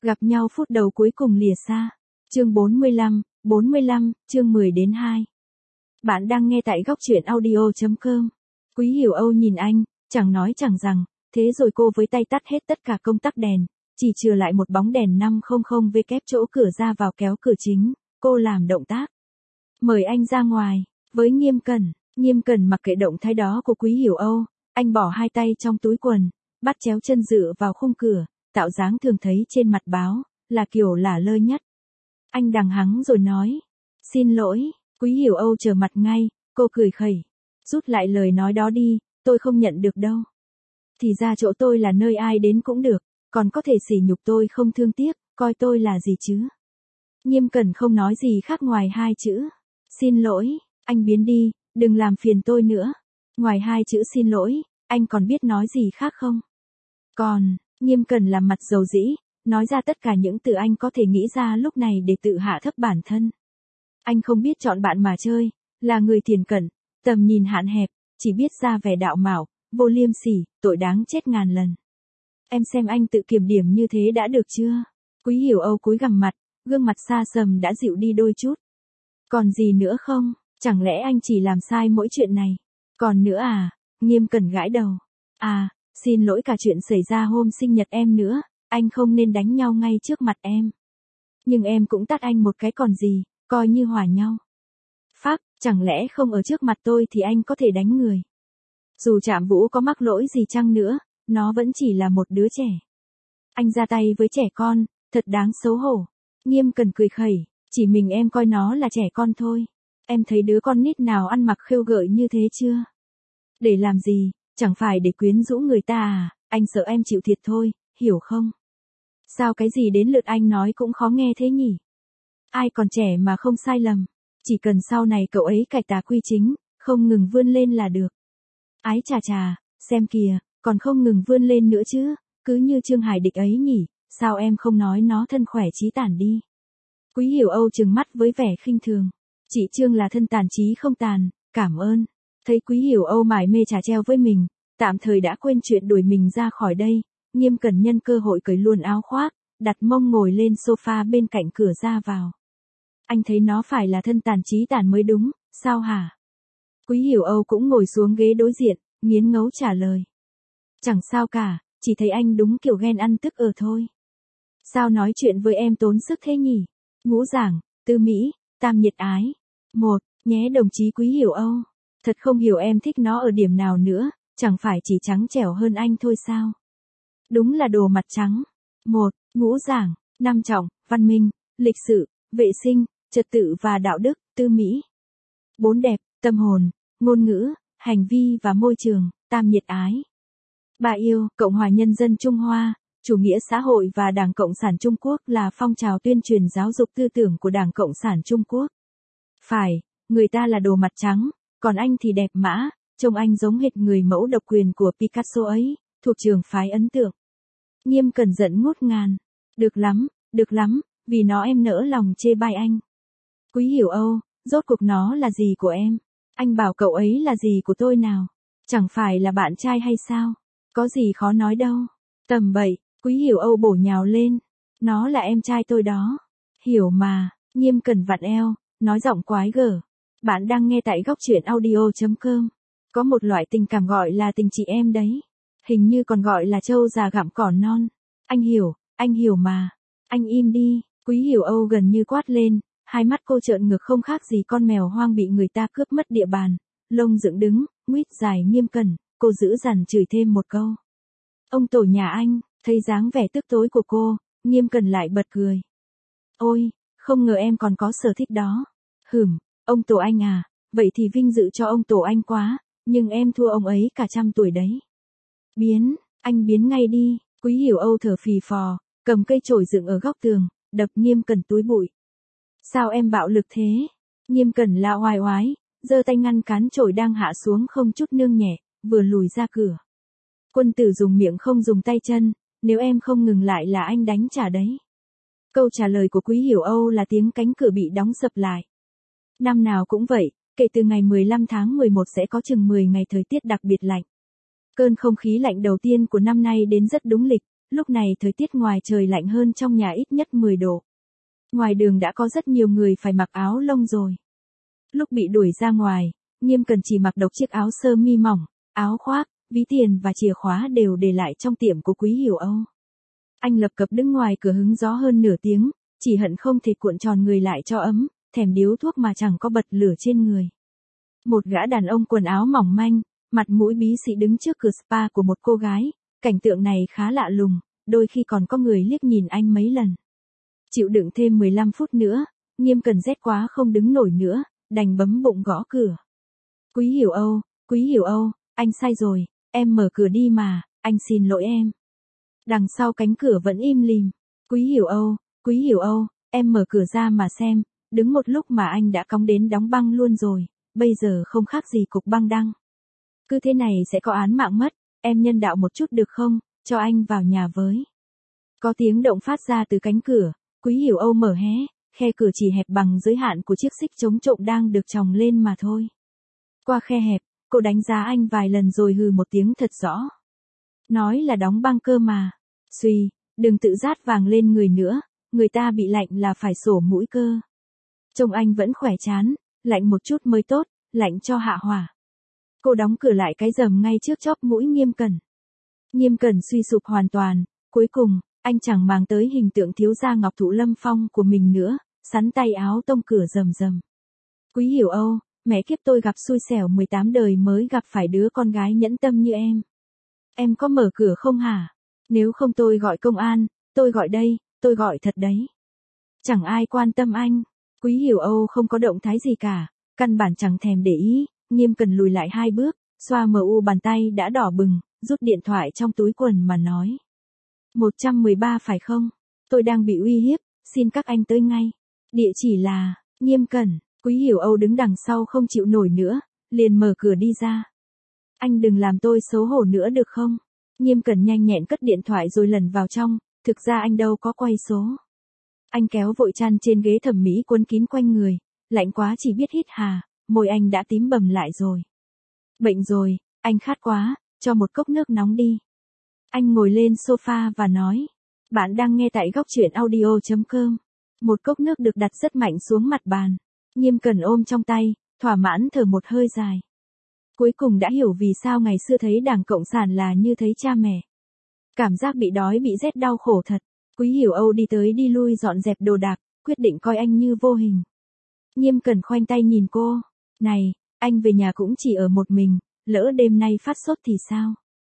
Gặp nhau phút đầu cuối cùng lìa xa. Chương 45, chương 10-2. Bạn đang nghe tại góc truyện audio.com. Quý Hiểu Âu nhìn anh, chẳng nói chẳng rằng, thế rồi cô với tay tắt hết tất cả công tắc đèn, chỉ chừa lại một bóng đèn 500W chỗ cửa ra vào kéo cửa chính, cô làm động tác. Mời anh ra ngoài, với Nghiêm Cẩn mặc kệ động thái đó của Quý Hiểu Âu, anh bỏ hai tay trong túi quần, bắt chéo chân dựa vào khung cửa, tạo dáng thường thấy trên mặt báo, là kiểu lả lơi nhất. Anh đằng hắng rồi nói, xin lỗi, Quý Hiểu Âu trở mặt ngay, cô cười khẩy, rút lại lời nói đó đi, tôi không nhận được đâu. Thì ra chỗ tôi là nơi ai đến cũng được, còn có thể sỉ nhục tôi không thương tiếc, coi tôi là gì chứ. Nghiêm Cẩn không nói gì khác ngoài hai chữ, xin lỗi, anh biến đi, đừng làm phiền tôi nữa. Ngoài hai chữ xin lỗi, anh còn biết nói gì khác không? Còn, Nghiêm Cẩn làm mặt dầu dĩ, nói ra tất cả những từ anh có thể nghĩ ra lúc này để tự hạ thấp bản thân. Anh không biết chọn bạn mà chơi, là người thiển cận, tầm nhìn hạn hẹp, chỉ biết ra vẻ đạo mạo, vô liêm sỉ, tội đáng chết ngàn lần. Em xem anh tự kiểm điểm như thế đã được chưa? Quý Hiểu Âu cúi gằm mặt, gương mặt xa sầm đã dịu đi đôi chút. Còn gì nữa không? Chẳng lẽ anh chỉ làm sai mỗi chuyện này? Còn nữa à? Nghiêm Cẩn gãi đầu. À, xin lỗi cả chuyện xảy ra hôm sinh nhật em nữa, anh không nên đánh nhau ngay trước mặt em. Nhưng em cũng tát anh một cái còn gì, coi như hòa nhau. Phác, chẳng lẽ không ở trước mặt tôi thì anh có thể đánh người? Dù Trạm Vũ có mắc lỗi gì chăng nữa, nó vẫn chỉ là một đứa trẻ. Anh ra tay với trẻ con, thật đáng xấu hổ. Nghiêm Cẩn cười khẩy, chỉ mình em coi nó là trẻ con thôi. Em thấy đứa con nít nào ăn mặc khêu gợi như thế chưa? Để làm gì, chẳng phải để quyến rũ người ta à, anh sợ em chịu thiệt thôi, hiểu không? Sao cái gì đến lượt anh nói cũng khó nghe thế nhỉ? Ai còn trẻ mà không sai lầm, chỉ cần sau này cậu ấy cải tà quy chính, không ngừng vươn lên là được. Ái chà chà, xem kìa, còn không ngừng vươn lên nữa chứ, cứ như Trương Hải Địch ấy nhỉ, sao em không nói nó thân khỏe chí tàn đi? Quý Hiểu Âu trừng mắt với vẻ khinh thường. Chị Trương là thân tàn chí không tàn, cảm ơn. Thấy Quý Hiểu Âu mải mê chả treo với mình, tạm thời đã quên chuyện đuổi mình ra khỏi đây, Nghiêm Cẩn nhân cơ hội cởi luôn áo khoác, đặt mông ngồi lên sofa bên cạnh cửa ra vào. Anh thấy nó phải là thân tàn chí tàn mới đúng, sao hả? Quý Hiểu Âu cũng ngồi xuống ghế đối diện, nghiến ngấu trả lời. Chẳng sao cả, chỉ thấy anh đúng kiểu ghen ăn tức thôi. Sao nói chuyện với em tốn sức thế nhỉ? Ngũ Giảng, Tư Mỹ, Tam Nhiệt Ái. Một, nhé đồng chí Quý Hiểu Âu. Thật không hiểu em thích nó ở điểm nào nữa, chẳng phải chỉ trắng trẻo hơn anh thôi sao? Đúng là đồ mặt trắng. Một, Ngũ Giảng, Nam Trọng, Văn Minh, Lịch sự, Vệ sinh, Trật tự và Đạo đức, Tư Mỹ. Bốn đẹp, Tâm hồn, Ngôn ngữ, Hành vi và Môi trường, Tam Nhiệt Ái. Ba yêu, Cộng hòa Nhân dân Trung Hoa, Chủ nghĩa xã hội và Đảng Cộng sản Trung Quốc là phong trào tuyên truyền giáo dục tư tưởng của Đảng Cộng sản Trung Quốc. Phải, người ta là đồ mặt trắng, còn anh thì đẹp mã, trông anh giống hệt người mẫu độc quyền của Picasso ấy, thuộc trường phái ấn tượng. Nghiêm Cẩn giận ngút ngàn. Được lắm, vì nó em nỡ lòng chê bai anh. Quý Hiểu Âu, rốt cuộc nó là gì của em? Anh bảo cậu ấy là gì của tôi nào? Chẳng phải là bạn trai hay sao? Có gì khó nói đâu. Tầm bậy, Quý Hiểu Âu bổ nhào lên. Nó là em trai tôi đó. Hiểu mà, Nghiêm Cẩn vặn eo, nói giọng quái gở. Bạn đang nghe tại góc truyện audio.com. Có một loại tình cảm gọi là tình chị em đấy. Hình như còn gọi là trâu già gặm cỏ non. Anh hiểu mà. Anh im đi, Quý Hiểu Âu gần như quát lên, hai mắt cô trợn ngược không khác gì con mèo hoang bị người ta cướp mất địa bàn. Lông dựng đứng, nguýt dài Nghiêm Cẩn, cô dữ dằn chửi thêm một câu. Ông tổ nhà anh, thấy dáng vẻ tức tối của cô, Nghiêm Cẩn lại bật cười. Ôi, không ngờ em còn có sở thích đó. Ông tổ anh à, vậy thì vinh dự cho ông tổ anh quá, nhưng em thua ông ấy cả 100 tuổi đấy. Anh biến ngay đi, Quý Hiểu Âu thở phì phò, cầm cây chổi dựng ở góc tường, đập Nghiêm Cẩn túi bụi. Sao em bạo lực thế? Nghiêm Cẩn la oai oái, giơ tay ngăn cán chổi đang hạ xuống không chút nương nhẹ, vừa lùi ra cửa. Quân tử dùng miệng không dùng tay chân, nếu em không ngừng lại là anh đánh trả đấy. Câu trả lời của Quý Hiểu Âu là tiếng cánh cửa bị đóng sập lại. Năm nào cũng vậy, kể từ ngày 15 tháng 11 sẽ có chừng 10 ngày thời tiết đặc biệt lạnh. Cơn không khí lạnh đầu tiên của năm nay đến rất đúng lịch, lúc này thời tiết ngoài trời lạnh hơn trong nhà ít nhất 10 độ. Ngoài đường đã có rất nhiều người phải mặc áo lông rồi. Lúc bị đuổi ra ngoài, Nghiêm Cần chỉ mặc độc chiếc áo sơ mi mỏng, áo khoác, ví tiền và chìa khóa đều để lại trong tiệm của Quý Hiểu Âu. Anh lập cập đứng ngoài cửa hứng gió hơn nửa tiếng, chỉ hận không thể cuộn tròn người lại cho ấm, thèm điếu thuốc mà chẳng có bật lửa trên người. Một gã đàn ông quần áo mỏng manh, mặt mũi bí xị đứng trước cửa spa của một cô gái, cảnh tượng này khá lạ lùng, đôi khi còn có người liếc nhìn anh mấy lần. Chịu đựng thêm 15 phút nữa, Nghiêm Cần rét quá không đứng nổi nữa, đành bấm bụng gõ cửa. Quý Hiểu Âu, anh sai rồi, em mở cửa đi mà, anh xin lỗi em. Đằng sau cánh cửa vẫn im lìm. Quý Hiểu Âu, em mở cửa ra mà xem, đứng một lúc mà anh đã cong đến đóng băng luôn rồi, bây giờ không khác gì cục băng đăng. Cứ thế này sẽ có án mạng mất, em nhân đạo một chút được không, cho anh vào nhà với. Có tiếng động phát ra từ cánh cửa, Quý Hiểu Âu mở hé, khe cửa chỉ hẹp bằng giới hạn của chiếc xích chống trộm đang được chòng lên mà thôi. Qua khe hẹp, cô đánh giá anh vài lần rồi hừ một tiếng thật rõ. Nói là đóng băng cơ mà. Suy, đừng tự rát vàng lên người nữa, người ta bị lạnh là phải sổ mũi cơ. Trông anh vẫn khỏe chán, lạnh một chút mới tốt, lạnh cho hạ hỏa. Cô đóng cửa lại cái rầm ngay trước chóp mũi Nghiêm Cần. Nghiêm Cần suy sụp hoàn toàn, cuối cùng, anh chẳng màng tới hình tượng thiếu gia Ngọc Thụ Lâm Phong của mình nữa, sắn tay áo tông cửa rầm rầm. Quý Hiểu Âu, mẹ kiếp tôi gặp xui xẻo 18 đời mới gặp phải đứa con gái nhẫn tâm như em. Em có mở cửa không hả? Nếu không tôi gọi công an, tôi gọi đây, tôi gọi thật đấy. Chẳng ai quan tâm anh. Quý Hiểu Âu không có động thái gì cả, căn bản chẳng thèm để ý, Nghiêm Cần lùi lại 2 bước, xoa mờ u bàn tay đã đỏ bừng, rút điện thoại trong túi quần mà nói. 113 phải không? Tôi đang bị uy hiếp, xin các anh tới ngay. Địa chỉ là, Nghiêm Cần. Quý Hiểu Âu đứng đằng sau không chịu nổi nữa, liền mở cửa đi ra. Anh đừng làm tôi xấu hổ nữa được không? Nghiêm Cần nhanh nhẹn cất điện thoại rồi lần vào trong, thực ra anh đâu có quay số. Anh kéo vội chăn trên ghế thẩm mỹ quấn kín quanh người, lạnh quá chỉ biết hít hà, môi anh đã tím bầm lại rồi. Bệnh rồi, anh khát quá, cho một cốc nước nóng đi. Anh ngồi lên sofa và nói, bạn đang nghe tại góc truyện audio.com. Một cốc nước được đặt rất mạnh xuống mặt bàn. Nghiêm Cần ôm trong tay, thỏa mãn thở một hơi dài. Cuối cùng đã hiểu vì sao ngày xưa thấy Đảng Cộng sản là như thấy cha mẹ. Cảm giác bị đói bị rét đau khổ thật. Quý Hiểu Âu đi tới đi lui dọn dẹp đồ đạc, quyết định coi anh như vô hình. Nghiêm Cần khoanh tay nhìn cô. Này, anh về nhà cũng chỉ ở một mình, lỡ đêm nay phát sốt thì sao?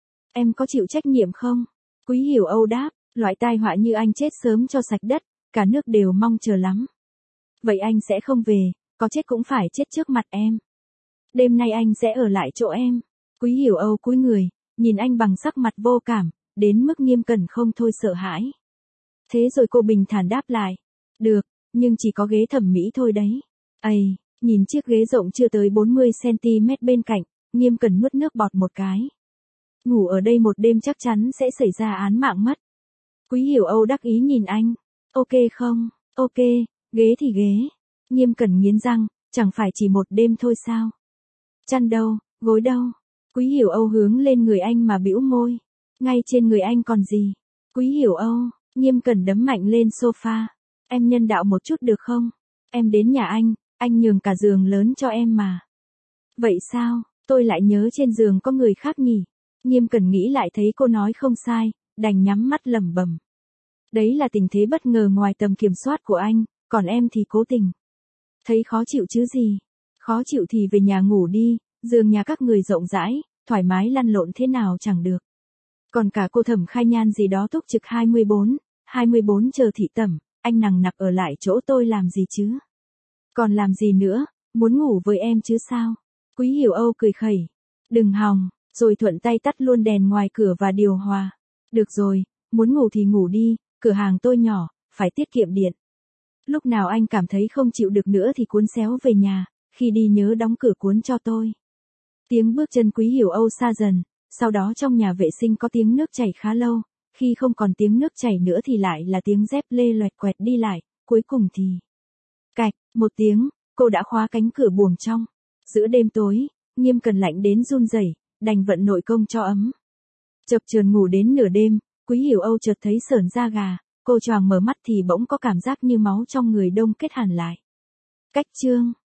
Em có chịu trách nhiệm không? Quý Hiểu Âu đáp, loại tai họa như anh chết sớm cho sạch đất, cả nước đều mong chờ lắm. Vậy anh sẽ không về, có chết cũng phải chết trước mặt em. Đêm nay anh sẽ ở lại chỗ em. Quý Hiểu Âu cúi người, nhìn anh bằng sắc mặt vô cảm, đến mức Nghiêm Cần không thôi sợ hãi. Thế rồi cô bình thản đáp lại. Được, nhưng chỉ có ghế thẩm mỹ thôi đấy. Ây, nhìn chiếc ghế rộng chưa tới 40cm bên cạnh, Nghiêm Cần nuốt nước bọt một cái. Ngủ ở đây một đêm chắc chắn sẽ xảy ra án mạng mất. Quý Hiểu Âu đắc ý nhìn anh. Ok không? Ok, ghế thì ghế. Nghiêm Cần nghiến răng, chẳng phải chỉ một đêm thôi sao? Chăn đâu, gối đâu? Quý Hiểu Âu hướng lên người anh mà bĩu môi. Ngay trên người anh còn gì? Quý Hiểu Âu, Nghiêm Cần đấm mạnh lên sofa. Em nhân đạo một chút được không? Em đến nhà anh nhường cả giường lớn cho em mà. Vậy sao, tôi lại nhớ trên giường có người khác nhỉ? Nghiêm Cần nghĩ lại thấy cô nói không sai, đành nhắm mắt lẩm bẩm. Đấy là tình thế bất ngờ ngoài tầm kiểm soát của anh, còn em thì cố tình. Thấy khó chịu chứ gì? Khó chịu thì về nhà ngủ đi, giường nhà các người rộng rãi, thoải mái lăn lộn thế nào chẳng được. Còn cả cô Thẩm Khai Nhan gì đó túc trực 24 chờ thị tẩm, anh nằng nặc ở lại chỗ tôi làm gì chứ? Còn làm gì nữa, muốn ngủ với em chứ sao? Quý Hiểu Âu cười khẩy. Đừng hòng, rồi thuận tay tắt luôn đèn ngoài cửa và điều hòa. Được rồi, muốn ngủ thì ngủ đi, cửa hàng tôi nhỏ, phải tiết kiệm điện. Lúc nào anh cảm thấy không chịu được nữa thì cuốn xéo về nhà, khi đi nhớ đóng cửa cuốn cho tôi. Tiếng bước chân Quý Hiểu Âu xa dần, sau đó trong nhà vệ sinh có tiếng nước chảy khá lâu, khi không còn tiếng nước chảy nữa thì lại là tiếng dép lê loẹt quẹt đi lại, cuối cùng thì... Cạch, một tiếng, cô đã khóa cánh cửa buồng trong. Giữa đêm tối, Nghiêm Cần lạnh đến run rẩy, đành vận nội công cho ấm. Chập chờn ngủ đến nửa đêm, Quý Hiểu Âu chợt thấy sởn da gà, cô choàng mở mắt thì bỗng có cảm giác như máu trong người đông kết hẳn lại. Cách chương